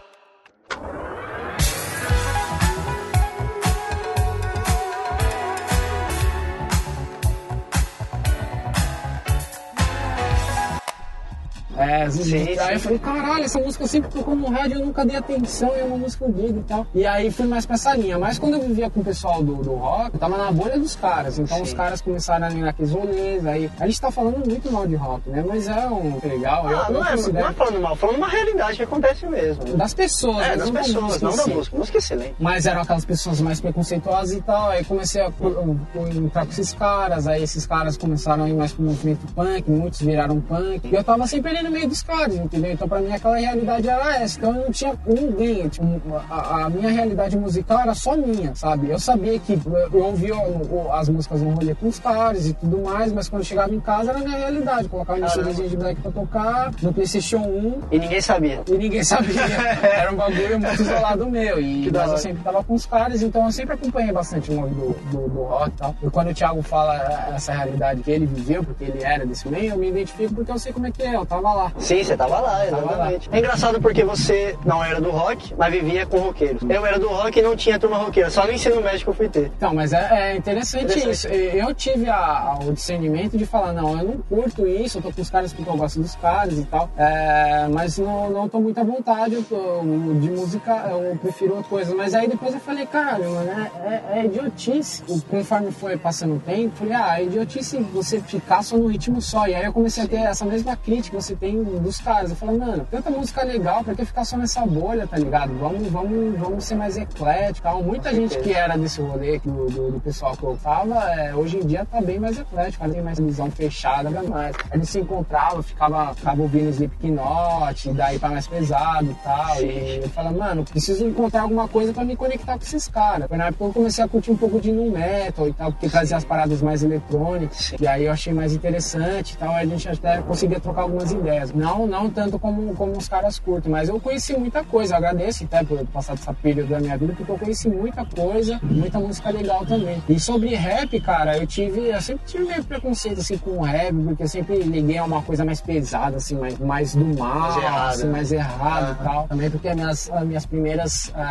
B: É,
A: Sim,
B: aí
A: sim.
B: eu falei, caralho, essa música sempre tocou no rádio, eu nunca dei atenção, é uma música antiga e tal. E aí fui mais pra essa linha. Mas quando eu vivia com o pessoal do, do rock, eu tava na bolha dos caras. Então
A: Sim.
B: os caras começaram a ir naqueles rolês. Aí a gente tá falando muito mal de rock, né? Mas é um legal. eu,
A: Ah,
B: eu
A: não, é,
B: considero...
A: não é falando mal, falando uma realidade que acontece mesmo.
B: Das pessoas,
A: É,
B: mas
A: das
B: não da
A: pessoas,
B: música
A: não
B: em
A: da
B: si.
A: música. Música é excelente.
B: Mas eram aquelas pessoas mais preconceituosas e tal, aí comecei a eu, eu entrar com esses caras, aí esses caras começaram a ir mais pro movimento punk, muitos viraram punk, e eu tava sempre ali no meio dos caras, entendeu? Então pra mim aquela realidade era essa, então eu não tinha ninguém, tipo, a, a minha realidade musical era só minha, sabe? Eu sabia que eu ouvia o, o, as músicas no rolê com os caras e tudo mais, mas quando eu chegava em casa era a minha realidade, colocava meu CDzinho de Black pra tocar, no PlayStation um,
A: E ninguém sabia.
B: e ninguém sabia. Era um bagulho muito isolado meu. E
A: Que da
B: mas eu
A: hora.
B: sempre tava com os caras, então eu sempre acompanhei bastante o mundo do, do, do rock e tal. E quando o Thiago fala essa realidade que ele viveu, porque ele era desse meio, eu me identifico porque eu sei como é que é, eu tava lá.
A: Sim, você tava lá,
B: Tava
A: exatamente. É engraçado porque você não era do rock, mas vivia com roqueiros. Eu era do rock e não tinha turma roqueira, só no ensino médio que eu fui ter.
B: Então, mas é, é interessante,
A: Interessante.
B: isso. Eu tive a, a- o discernimento de falar, não, eu não curto isso, eu tô com os caras porque eu gosto dos caras e tal, é, mas não, não tô muito à vontade, eu tô- de música eu prefiro outra coisa. Mas aí depois eu falei, caralho, mano, é, é, é idiotice. O- Conforme foi passando o tempo, eu falei, ah, é idiotice você ficar só no ritmo só. E aí eu comecei a ter essa mesma crítica que você tem dos caras. Eu falei, mano, tanta música legal, pra que ficar só nessa bolha, tá ligado? Vamos, vamos, vamos ser mais eclético, tal. Muita
A: Com
B: gente
A: certeza.
B: que era desse rolê do, do, do pessoal que eu tava, é, hoje em dia tá bem mais eclético, cara, tem mais visão fechada, bem mais. A gente se encontrava, ficava, ficava ouvindo Slipknot, daí pra mais pesado e tal.
A: Sim.
B: E eu falava, mano, preciso encontrar alguma coisa pra me conectar com esses caras. Foi na época que eu comecei a curtir um pouco de nu metal e tal, porque trazia as paradas mais eletrônicas.
A: Sim.
B: E aí eu achei mais interessante e tal, aí a gente até conseguia trocar algumas ideias. Não, não tanto como, como os caras curtem, mas eu conheci muita coisa. Eu agradeço até por passar essa período da minha vida, porque eu conheci muita coisa, muita música legal também. E sobre rap, cara, eu tive, eu sempre tive meio preconceito assim com o rap, porque eu sempre liguei a uma coisa mais pesada, assim, mais, mais do mal,
A: Mais errada,
B: assim,
A: né?
B: mais errado
A: Aham.
B: e tal. Também porque as minhas, as minhas primeiras é,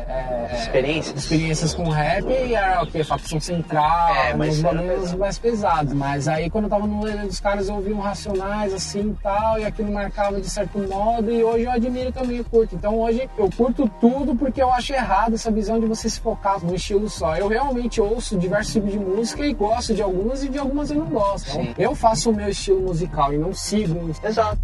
B: é, é,
A: Experiências.
B: experiências com rap era o quê? Facção Central,
A: É, mas
B: uns
A: era
B: bagulhos
A: pesado.
B: mais pesados. Mas aí quando eu tava no rolê dos caras, eu ouvia um Racionais assim e tal, e aquilo marcava de certo modo, e hoje eu admiro também, eu curto. Então hoje eu curto tudo porque eu acho errado essa visão de você se focar num estilo só. Eu realmente ouço diversos tipos de música e gosto de algumas e de algumas eu não gosto. Então,
A: Sim.
B: eu faço o meu estilo musical e não sigo um
A: Exato.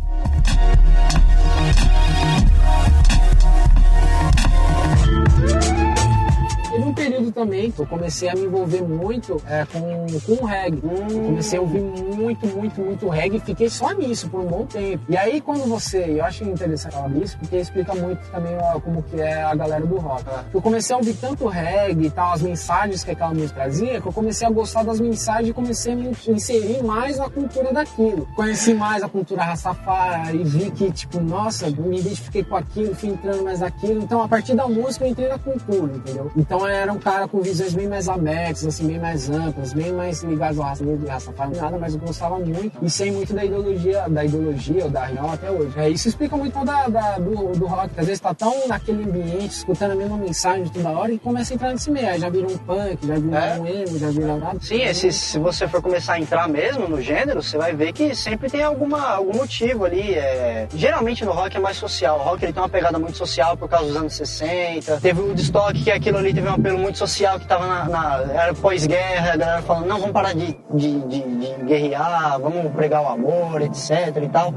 B: Teve um período também que eu comecei a me envolver muito é, com, com reggae. Eu comecei a ouvir muito, muito, muito reggae e fiquei só nisso por um bom tempo. E aí quando você... Eu acho interessante falar isso porque explica muito também ó, como que é a galera do rock. Eu comecei a ouvir tanto reggae e tal, as mensagens que aquela música trazia, que eu comecei a gostar das mensagens e comecei a me inserir mais na cultura daquilo. Conheci mais a cultura Rastafari e vi que, tipo, nossa, me identifiquei com aquilo, fui entrando mais naquilo. Então, a partir da música, eu entrei na cultura, entendeu? Então, eu era um cara com visões bem mais abertas, assim, bem mais amplas, bem mais ligadas ao Rastafari, Rastafari, nada, mas eu gostava muito e sei muito da ideologia, da ideologia ou da real até hoje. É, isso explica muito da, da, do, do rock, que às vezes tá tão naquele ambiente, escutando a mesma mensagem toda hora e começa a entrar nesse meio. Aí já vira um punk, já vira
A: É.
B: um emo, já vira nada.
A: Sim, esse, se você for começar a entrar mesmo no gênero, você vai ver que sempre tem alguma, algum motivo ali. É... Geralmente no rock é mais social. O rock ele tem uma pegada muito social por causa dos anos sessenta. Teve o Woodstock, que aquilo ali teve um apelo muito social, que tava na, na era pós-guerra, a galera falando, não, vamos parar de, de, de, de guerrear, vamos pregar o amor, etc e tal.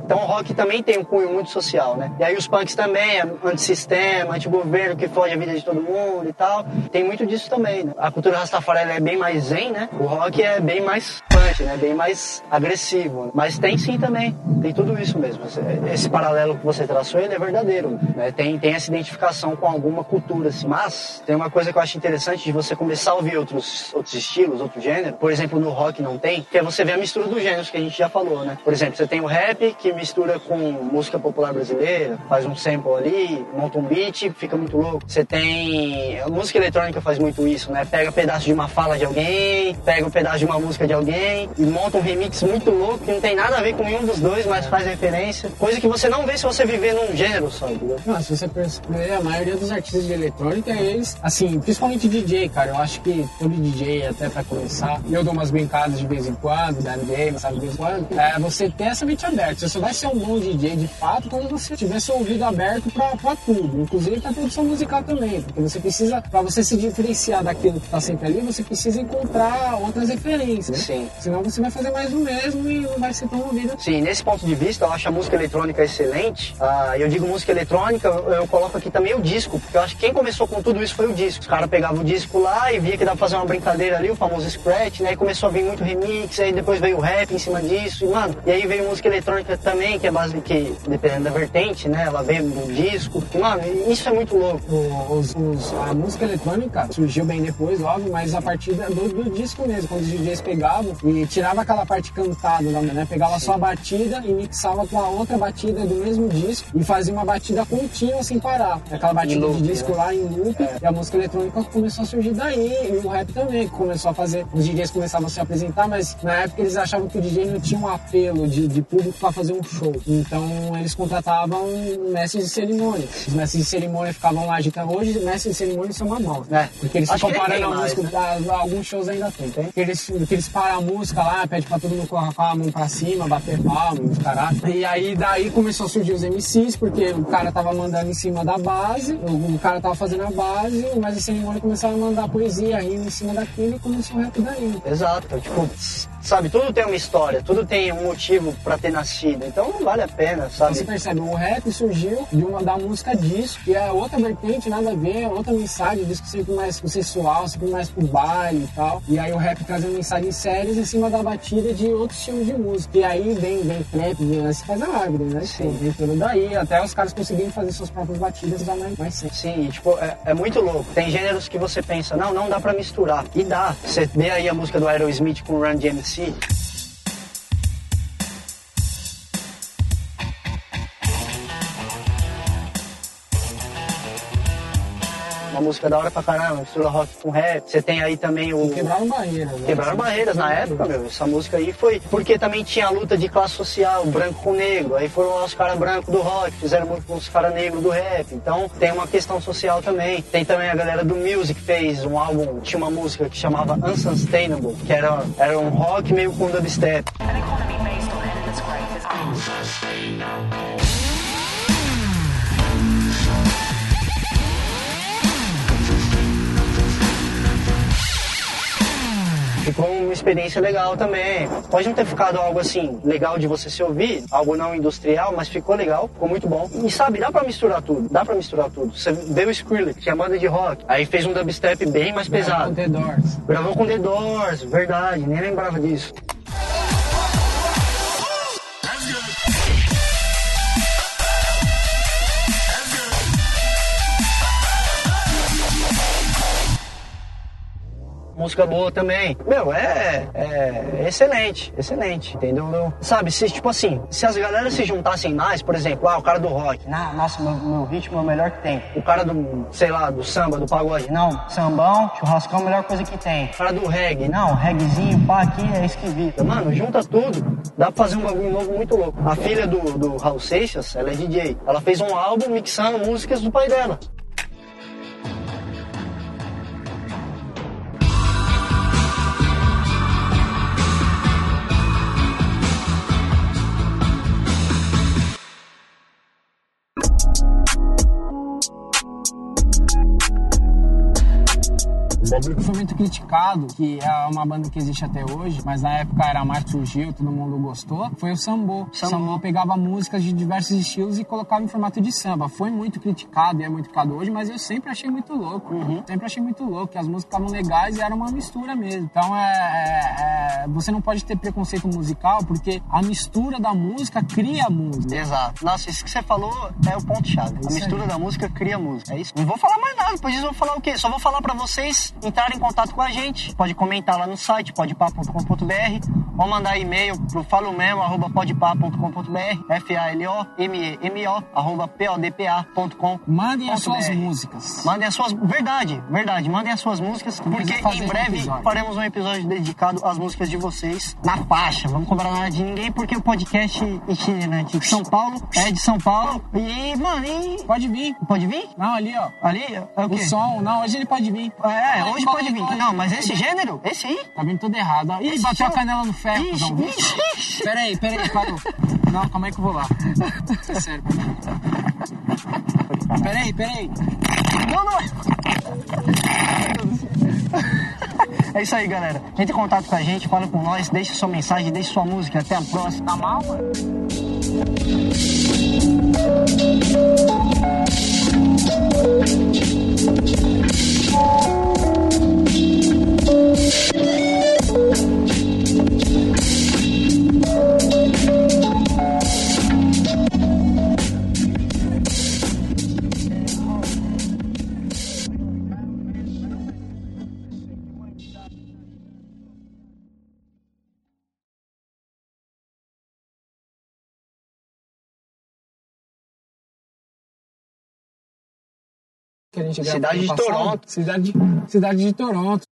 A: Então o rock também tem um cunho muito social, né? E aí os punks também, é antissistema, antigoverno, que foge a vida de todo mundo e tal. Tem muito disso também, né? A cultura Rastafari ela é bem mais zen, né? O rock é bem mais punch, né? Bem mais agressivo. Mas tem sim também, tem tudo isso mesmo. Esse paralelo que você traçou, ele é verdadeiro, né? Tem, tem essa identificação com alguma cultura, assim. Mas tem uma coisa que eu acho interessante de você começar a ouvir outros, outros estilos, outro gênero. Por exemplo, no rock não tem, que é você ver a mistura dos gêneros que a gente já falou, né? Por exemplo, você tem o rap, que mistura com música popular brasileira, faz um sample ali, monta um beat, fica muito louco. Você tem... A música eletrônica faz muito isso, né? Pega um pedaço de uma fala de alguém, pega um pedaço de uma música de alguém e monta um remix muito louco, que não tem nada a ver com nenhum dos dois, mas faz referência. Coisa que você não vê se você viver num gênero só, entendeu?
B: Não, se você perceber, a maioria dos artistas de eletrônica, eles, assim, principalmente D J, cara, eu acho que todo D J, até pra começar, eu dou umas brincadas de vez em quando, da game, sabe, de vez em quando, é você ter essa mente aberta. Você só vai ser um bom D J de fato quando você tiver seu ouvido aberto pra, pra tudo, inclusive pra produção musical também, porque você precisa, pra você se diferenciar daquilo que tá sempre ali, você precisa encontrar outras referências.
A: Sim.
B: Senão você vai fazer mais do mesmo e não vai ser tão ouvido.
A: Sim, nesse ponto de vista, eu acho a música eletrônica excelente. Ah, eu digo música eletrônica, eu, eu coloco aqui também o disco, porque eu acho que quem começou com tudo isso foi o disco. Os caras pegavam o disco lá e via que dava pra fazer uma brincadeira ali, o famoso scratch, né? E começou a vir muito remix, aí depois veio o rap em cima disso, e, mano, e aí veio música eletrônica também, que é base que, dependendo da vertente, né? Ela veio do disco. E, mano, isso é muito louco.
B: Os, os, a música eletrônica surgiu bem depois, óbvio, mas a partir do, do disco mesmo, quando os D Js pegavam e tirava aquela parte cantada, né? Pegava só a batida e mixava com a outra batida do mesmo disco e fazia uma batida contínua sem parar. Aquela batida
A: loop,
B: de disco
A: né?
B: lá em loop, é. E a música eletrônica começou a surgir daí, e o rap também, que começou a fazer, os D Js começavam a se apresentar, mas na época eles achavam que o D J não tinha um apelo de, de público pra fazer um show. Então eles contratavam mestres de cerimônia. Os mestres de cerimônia ficavam lá agitando. Hoje, mestres de cerimônia são uma moda, né? Porque eles
A: Acho
B: ficam parando a
A: mais,
B: música,
A: né?
B: a, alguns shows ainda tem, tem? Porque eles, porque eles param a música lá, pede pra todo mundo colocar a mão pra cima, bater palma, os caralho. E aí daí começou a surgir os M Cs, porque o cara tava mandando em cima da base, o, o cara tava fazendo a base, mas a cerimônia começava a mandar poesia, rima em cima daquilo e começou o rap daí.
A: Exato, tipo, sabe, tudo tem uma história, tudo tem um motivo pra ter nascido, então não vale a pena, sabe?
B: Você percebe, o rap surgiu de uma da música disco, que é outra vertente, nada a ver, outra mensagem, o disco sempre mais consensual, sempre mais pro baile e tal. E aí o rap trazendo mensagens sérias em cima da batida de outros estilos de música. E aí vem, vem trap, vem, se faz a árvore, né? Sim. Vem tudo daí, até os caras conseguirem fazer suas próprias batidas já mais, mais sempre.
A: Sim, e, tipo, é, é muito louco. Tem gêneros que você pensa, não, não dá pra misturar. E dá. Você vê aí a música do Aerosmith com o Run D M C. Uma música da hora pra caramba, mistura rock com rap. Você tem aí também o...
B: Quebraram barreiras. Né?
A: Quebraram barreiras na época, meu. Essa música aí foi... Porque também tinha a luta de classe social, branco com negro. Aí foram lá os caras brancos do rock, fizeram muito com os caras negros do rap. Então tem uma questão social também. Tem também a galera do Music, fez um álbum, tinha uma música que chamava Unsustainable, que era, era um rock meio com dubstep. Ficou uma experiência legal também. Pode não ter ficado algo assim, legal de você se ouvir, algo não industrial, mas ficou legal, ficou muito bom. E sabe, dá pra misturar tudo, dá pra misturar tudo. Você vê o Skrillex, que é a banda de rock, aí fez um dubstep bem mais pesado.
B: Gravou com The Doors.
A: Gravou com The Doors, verdade, nem lembrava disso. Música boa também. Meu, é, é excelente, excelente, entendeu? Meu, sabe, se tipo assim, se as galeras se juntassem mais, por exemplo, ah, o cara do rock, não, nossa, meu, meu ritmo é o melhor que tem. O cara do, sei lá, do samba, do pagode, não, sambão, churrascão é a melhor coisa que tem. O cara do reggae, não, reggaezinho, pá, aqui é esquisito. Mano, junta tudo, dá pra fazer um bagulho novo muito louco. A filha do, do Raul Seixas, ela é D J, ela fez um álbum mixando músicas do pai dela.
B: O bagulho que foi muito criticado, que é uma banda que existe até hoje, mas na época era mais que surgiu, todo mundo gostou, foi o Sambô. O Sambô pegava músicas de diversos estilos e colocava em formato de samba. Foi muito criticado e é muito criticado hoje, mas eu sempre achei muito louco. Uhum. Sempre achei muito louco, que as músicas estavam legais e era uma mistura mesmo. Então é, é, é, você não pode ter preconceito musical, porque a mistura da música cria a música.
A: Exato. Nossa, isso que você falou é o ponto-chave.
B: É
A: a mistura
B: aí.
A: da música cria a música. É isso. Não vou falar mais nada, depois disso eu vou falar o quê? Só vou falar pra vocês entrarem em contato com a gente. Pode comentar lá no site, podepá ponto com ponto br, ou mandar e-mail pro falomemo, arroba podepá ponto com ponto br, F A L O M E M O, arroba P O D P A ponto com.
B: Mandem as suas músicas.
A: Mandem as suas... Verdade, verdade. Mandem as suas músicas, porque em breve um faremos um episódio dedicado às músicas de vocês na faixa. Vamos cobrar nada de ninguém, porque o podcast itinerante de São Paulo é de São Paulo. E, mano, e...
B: Pode vir.
A: Pode vir?
B: Não, ali, ó.
A: Ali? É o quê?
B: O som. Não, hoje ele pode vir.
A: É,
B: Pode,
A: hoje
B: pode,
A: pode vir.
B: pode.
A: Não, mas esse gênero, esse aí...
B: Tá vindo tudo errado. Ó. Ih,
A: Esse
B: bateu
A: som-
B: a canela no ferro.
A: Ixi,
B: Não, viu?
A: ixi, ixi.
B: Peraí, peraí, parou. Não, calma aí que eu vou lá. É sério. Peraí, peraí.
A: Não, não é. É isso aí, galera. Entre em contato com a gente, fala com nós, deixe sua mensagem, deixe sua música. Até a próxima. Tá mal, mano?
B: Que a gente gravou
A: Cidade
B: ano
A: de
B: passado.
A: Toronto.
B: Cidade, cidade de Toronto.